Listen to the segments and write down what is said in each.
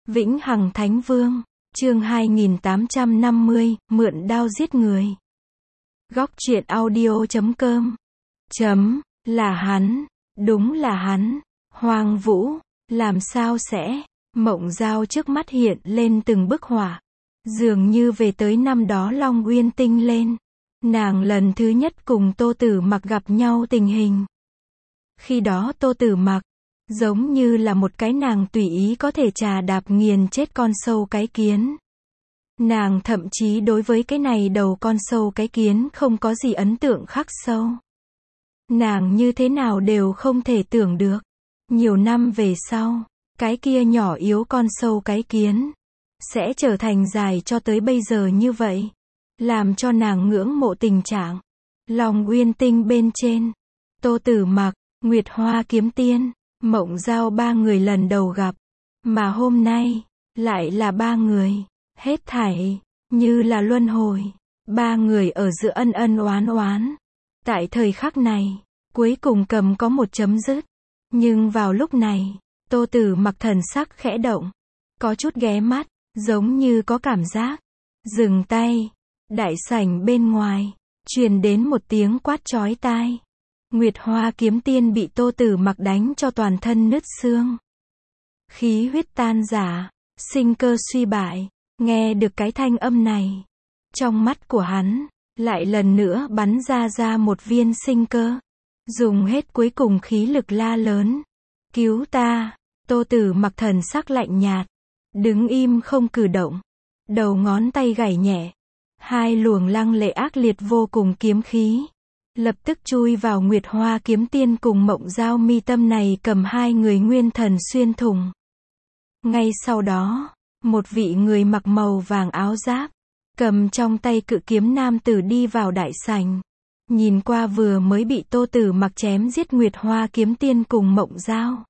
Vĩnh Hằng Thánh Vương, chương 2850, mượn đao giết người. Góc truyện audio.com. Là hắn, đúng là hắn. Hoàng Vũ, làm sao sẽ? Mộng Giao trước mắt hiện lên từng bức họa, dường như về tới năm đó Long Uyên Tinh lên. Nàng lần thứ nhất cùng Tô Tử Mặc gặp nhau tình hình. Khi đó Tô Tử Mặc giống như là một cái nàng tùy ý có thể trà đạp nghiền chết con sâu cái kiến. Nàng thậm chí đối với cái này đầu con sâu cái kiến không có gì ấn tượng khắc sâu. Nàng như thế nào đều không thể tưởng được. Nhiều năm về sau, cái kia nhỏ yếu con sâu cái kiến sẽ trở thành dài cho tới bây giờ như vậy. Làm cho nàng ngưỡng mộ tình trạng. Long Uyên Tinh bên trên, Tô Tử Mặc, Nguyệt Hoa Kiếm Tiên, Mộng Giao ba người lần đầu gặp. Mà hôm nay, lại là ba người. Hết thảy, như là luân hồi. Ba người ở giữa ân ân oán oán. Tại thời khắc này, cuối cùng cầm có một chấm dứt. Nhưng vào lúc này, Tô Tử Mặc thần sắc khẽ động. Có chút ghé mắt, giống như có cảm giác. Dừng tay. Đại sảnh bên ngoài, truyền đến một tiếng quát chói tai. Nguyệt Hoa Kiếm Tiên bị Tô Tử Mặc đánh cho toàn thân nứt xương. Khí huyết tan rã, sinh cơ suy bại. Nghe được cái thanh âm này, trong mắt của hắn, lại lần nữa bắn ra một viên sinh cơ. Dùng hết cuối cùng khí lực la lớn. Cứu ta! Tô Tử Mặc thần sắc lạnh nhạt, đứng im không cử động. Đầu ngón tay gảy nhẹ. Hai luồng lăng lệ ác liệt vô cùng kiếm khí lập tức chui vào Nguyệt Hoa Kiếm Tiên cùng Mộng Giao mi tâm này, cầm hai người nguyên thần xuyên thủng. Ngay sau đó, một vị người mặc màu vàng áo giáp, cầm trong tay cự kiếm nam tử đi vào đại sảnh. Nhìn qua vừa mới bị Tô Tử Mặc chém giết Nguyệt Hoa Kiếm Tiên cùng Mộng Giao.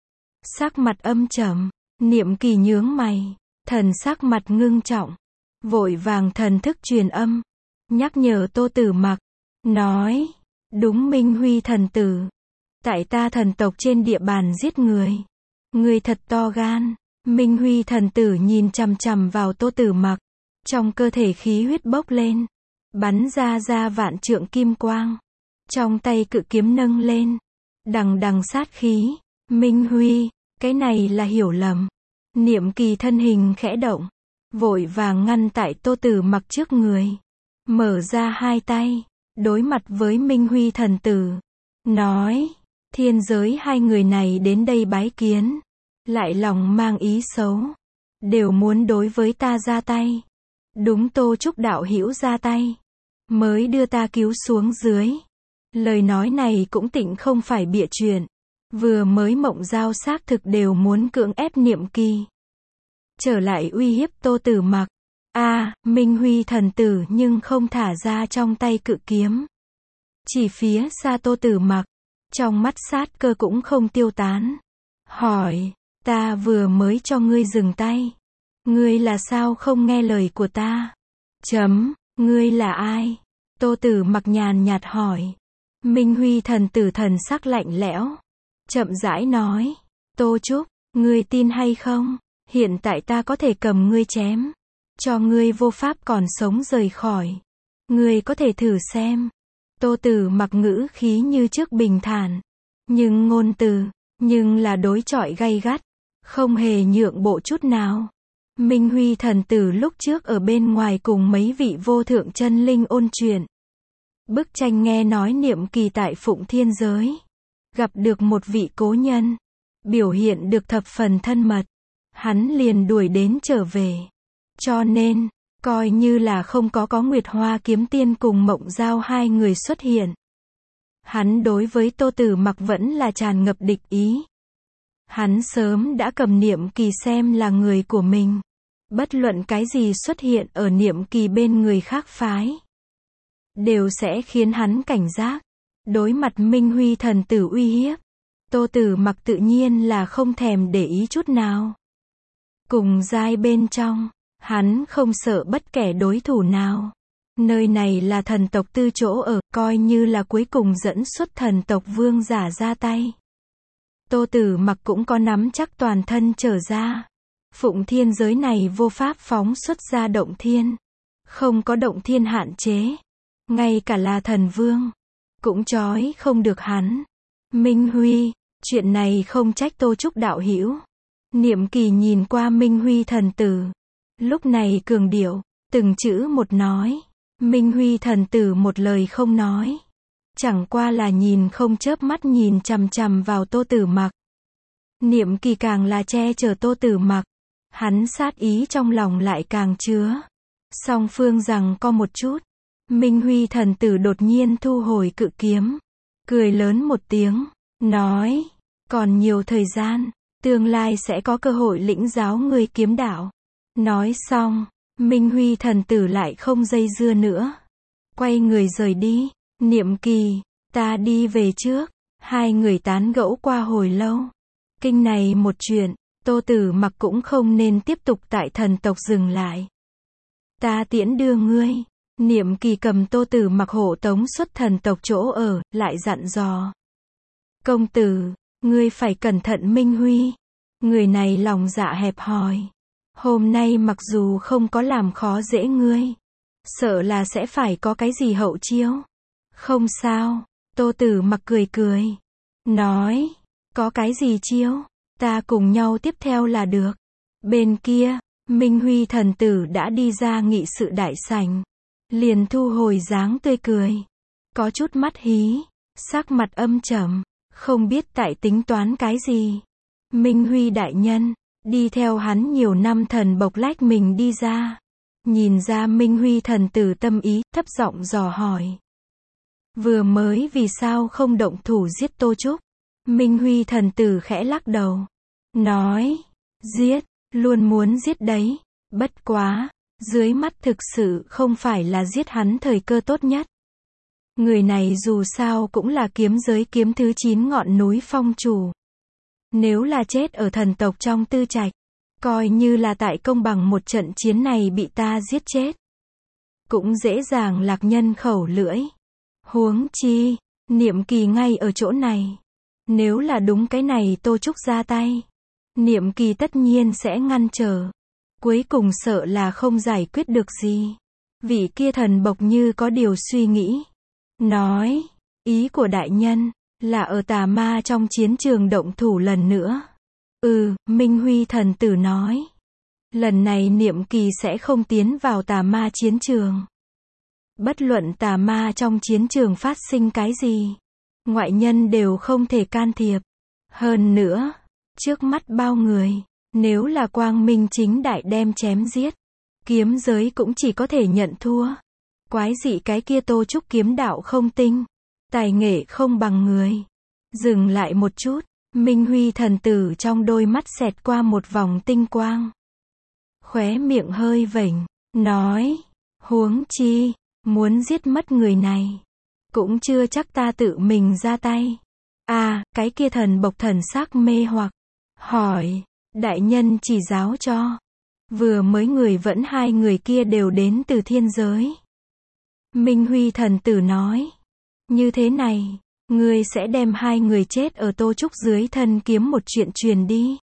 Sắc mặt âm trầm, Niệm Kỳ nhướng mày, thần sắc mặt ngưng trọng. Vội vàng thần thức truyền âm, nhắc nhở Tô Tử Mặc, nói, đúng Minh Huy thần tử, tại ta thần tộc trên địa bàn giết người. Người thật to gan. Minh Huy thần tử nhìn chằm chằm vào Tô Tử Mặc, trong cơ thể khí huyết bốc lên, bắn ra vạn trượng kim quang. Trong tay cự kiếm nâng lên, đằng đằng sát khí. Minh Huy, cái này là hiểu lầm. Niệm Kỳ thân hình khẽ động, vội vàng ngăn tại Tô Tử Mặc trước người, mở ra hai tay, đối mặt với Minh Huy thần tử, nói, thiên giới hai người này đến đây bái kiến, lại lòng mang ý xấu, đều muốn đối với ta ra tay. Đúng Tô Trúc đạo hữu ra tay, mới đưa ta cứu xuống dưới. Lời nói này cũng tịnh không phải bịa chuyện. Vừa mới Mộng Giao xác thực đều muốn cưỡng ép Niệm Kỳ trở lại uy hiếp Tô Tử Mặc. Minh Huy thần tử nhưng không thả ra trong tay cự kiếm. Chỉ phía xa Tô Tử Mặc, trong mắt sát cơ cũng không tiêu tán. Hỏi, ta vừa mới cho ngươi dừng tay. Ngươi là sao không nghe lời của ta? Ngươi là ai? Tô Tử Mặc nhàn nhạt hỏi. Minh Huy thần tử thần sắc lạnh lẽo, chậm rãi nói, Tô Trúc, ngươi tin hay không? Hiện tại ta có thể cầm ngươi chém, cho ngươi vô pháp còn sống rời khỏi. Ngươi có thể thử xem. Tô Tử Mặc ngữ khí như trước bình thản, nhưng ngôn từ, nhưng là đối chọi gay gắt, không hề nhượng bộ chút nào. Minh Huy thần tử lúc trước ở bên ngoài cùng mấy vị vô thượng chân linh ôn chuyện. Bức tranh nghe nói Niệm Kỳ tại Phụng Thiên giới gặp được một vị cố nhân, biểu hiện được thập phần thân mật. Hắn liền đuổi đến trở về. Cho nên, coi như là không có Nguyệt Hoa Kiếm Tiên cùng Mộng Giao hai người xuất hiện. Hắn đối với Tô Tử Mặc vẫn là tràn ngập địch ý. Hắn sớm đã cầm Niệm Kỳ xem là người của mình. Bất luận cái gì xuất hiện ở Niệm Kỳ bên người khác phái, đều sẽ khiến hắn cảnh giác. Đối mặt Minh Huy thần tử uy hiếp, Tô Tử Mặc tự nhiên là không thèm để ý chút nào. Cùng giai bên trong, hắn không sợ bất kể đối thủ nào. Nơi này là thần tộc tư chỗ ở, coi như là cuối cùng dẫn xuất thần tộc vương giả ra tay. Tô Tử Mặc cũng có nắm chắc toàn thân trở ra. Phụng thiên giới này vô pháp phóng xuất ra động thiên. Không có động thiên hạn chế. Ngay cả là thần vương. Cũng trói không được hắn. Minh Huy, chuyện này không trách Tô Trúc đạo hữu. Niệm Kỳ nhìn qua Minh Huy thần tử. Lúc này cường điệu, từng chữ một nói. Minh Huy thần tử một lời không nói. Chẳng qua là nhìn không chớp mắt nhìn chằm chằm vào Tô Tử Mặc. Niệm Kỳ càng là che chở Tô Tử Mặc. Hắn sát ý trong lòng lại càng chứa. Song phương rằng có một chút. Minh Huy thần tử đột nhiên thu hồi cự kiếm. Cười lớn một tiếng. Nói. Còn nhiều thời gian. Tương lai sẽ có cơ hội lĩnh giáo ngươi kiếm đạo. Nói xong. Minh Huy thần tử lại không dây dưa nữa. Quay người rời đi. Niệm Kỳ. Ta đi về trước. Hai người tán gẫu qua hồi lâu. Kinh này một chuyện. Tô Tử Mặc cũng không nên tiếp tục tại thần tộc dừng lại. Ta tiễn đưa ngươi. Niệm Kỳ cầm Tô Tử Mặc hộ tống xuất thần tộc chỗ ở, lại dặn dò. Công tử, ngươi phải cẩn thận Minh Huy. Người này lòng dạ hẹp hòi. Hôm nay mặc dù không có làm khó dễ ngươi. Sợ là sẽ phải có cái gì hậu chiêu. Không sao. Tô Tử Mặc cười cười. Nói. Có cái gì chiêu? Ta cùng nhau tiếp theo là được. Bên kia, Minh Huy thần tử đã đi ra nghị sự đại sảnh. Liền thu hồi dáng tươi cười. Có chút mắt hí. Sắc mặt âm trầm. Không biết tại tính toán cái gì. Minh Huy đại nhân. Đi theo hắn nhiều năm thần bộc lách mình đi ra. Nhìn ra Minh Huy thần tử tâm ý, thấp giọng dò hỏi. Vừa mới vì sao không động thủ giết Tô Trúc? Minh Huy thần tử khẽ lắc đầu. Nói. Giết. Luôn muốn giết đấy. Bất quá. Dưới mắt thực sự không phải là giết hắn thời cơ tốt nhất. Người này dù sao cũng là kiếm giới kiếm thứ 9 ngọn núi phong chủ. Nếu là chết ở thần tộc trong tư trạch. Coi như là tại công bằng một trận chiến này bị ta giết chết. Cũng dễ dàng lạc nhân khẩu lưỡi. Huống chi. Niệm Kỳ ngay ở chỗ này. Nếu là đúng cái này Tô Trúc ra tay. Niệm Kỳ tất nhiên sẽ ngăn trở. Cuối cùng sợ là không giải quyết được gì. Vị kia thần bộc như có điều suy nghĩ. Nói. Ý của đại nhân. Là ở tà ma trong chiến trường động thủ lần nữa. Minh Huy thần tử nói. Lần này Niệm Kỳ sẽ không tiến vào tà ma chiến trường. Bất luận tà ma trong chiến trường phát sinh cái gì. Ngoại nhân đều không thể can thiệp. Hơn nữa. Trước mắt bao người. Nếu là quang minh chính đại đem chém giết. Kiếm giới cũng chỉ có thể nhận thua. Quái dị cái kia Tô Trúc kiếm đạo không tinh. Tài nghệ không bằng người. Dừng lại một chút. Minh Huy thần tử trong đôi mắt xẹt qua một vòng tinh quang. Khóe miệng hơi vểnh. Nói. Huống chi. Muốn giết mất người này. Cũng chưa chắc ta tự mình ra tay. Cái kia thần bộc thần sắc mê hoặc. Hỏi. Đại nhân chỉ giáo cho. Vừa mới người vẫn hai người kia đều đến từ thiên giới. Minh Huy thần tử nói. Như thế này. Ngươi sẽ đem hai người chết ở Tô Trúc dưới thân kiếm một chuyện truyền đi.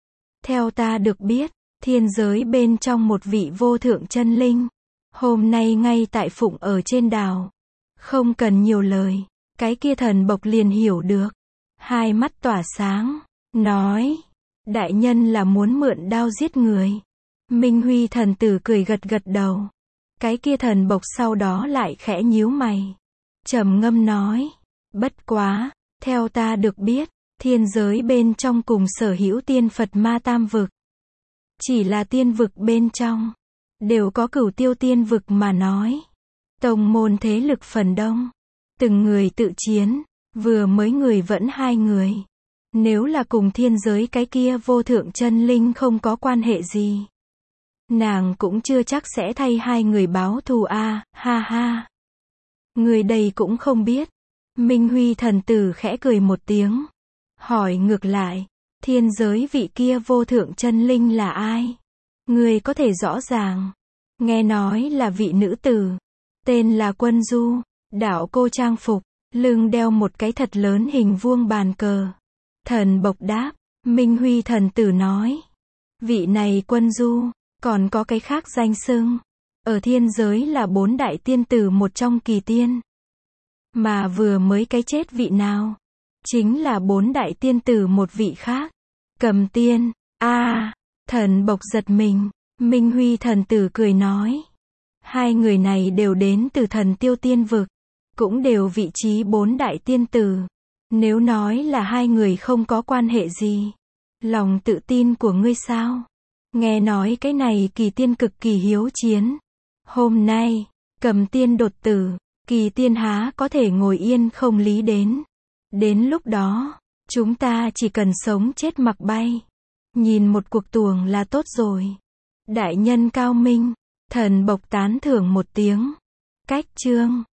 Theo ta được biết. Thiên giới bên trong một vị vô thượng chân linh. Hôm nay ngay tại Phụng ở trên đảo. Không cần nhiều lời. Cái kia thần bộc liền hiểu được. Hai mắt tỏa sáng. Nói. Đại nhân là muốn mượn đao giết người. Minh Huy thần tử cười gật gật đầu. Cái kia thần bộc sau đó lại khẽ nhíu mày. Trầm ngâm nói. Bất quá. Theo ta được biết. Thiên giới bên trong cùng sở hữu tiên Phật ma tam vực. Chỉ là tiên vực bên trong. Đều có Cửu Tiêu tiên vực mà nói. Tông môn thế lực phần đông. Từng người tự chiến. Vừa mới người vẫn hai người. Nếu là cùng thiên giới cái kia vô thượng chân linh không có quan hệ gì. Nàng cũng chưa chắc sẽ thay hai người báo thù ha ha. Người đây cũng không biết. Minh Huy thần tử khẽ cười một tiếng. Hỏi ngược lại. Thiên giới vị kia vô thượng chân linh là ai? Người có thể rõ ràng. Nghe nói là vị nữ tử. Tên là Quân Du. Đạo cô trang phục. Lưng đeo một cái thật lớn hình vuông bàn cờ. Thần bộc đáp. Minh Huy thần tử nói. Vị này quân du, còn có cái khác danh xưng. Ở thiên giới là 4 đại tiên tử một trong kỳ tiên. Mà vừa mới cái chết vị nào? Chính là 4 đại tiên tử một vị khác. Cầm tiên. Thần Bộc giật mình. Minh Huy thần tử cười nói. Hai người này đều đến từ thần tiêu tiên vực. Cũng đều vị trí 4 đại tiên tử. Nếu nói là hai người không có quan hệ gì. Lòng tự tin của ngươi sao? Nghe nói cái này kỳ tiên cực kỳ hiếu chiến. Hôm nay, Cầm tiên đột tử, kỳ tiên há có thể ngồi yên không lý đến. Đến lúc đó, chúng ta chỉ cần sống chết mặc bay. Nhìn một cuộc tuồng là tốt rồi. Đại nhân cao minh, thần Bộc tán thưởng một tiếng. Cách chương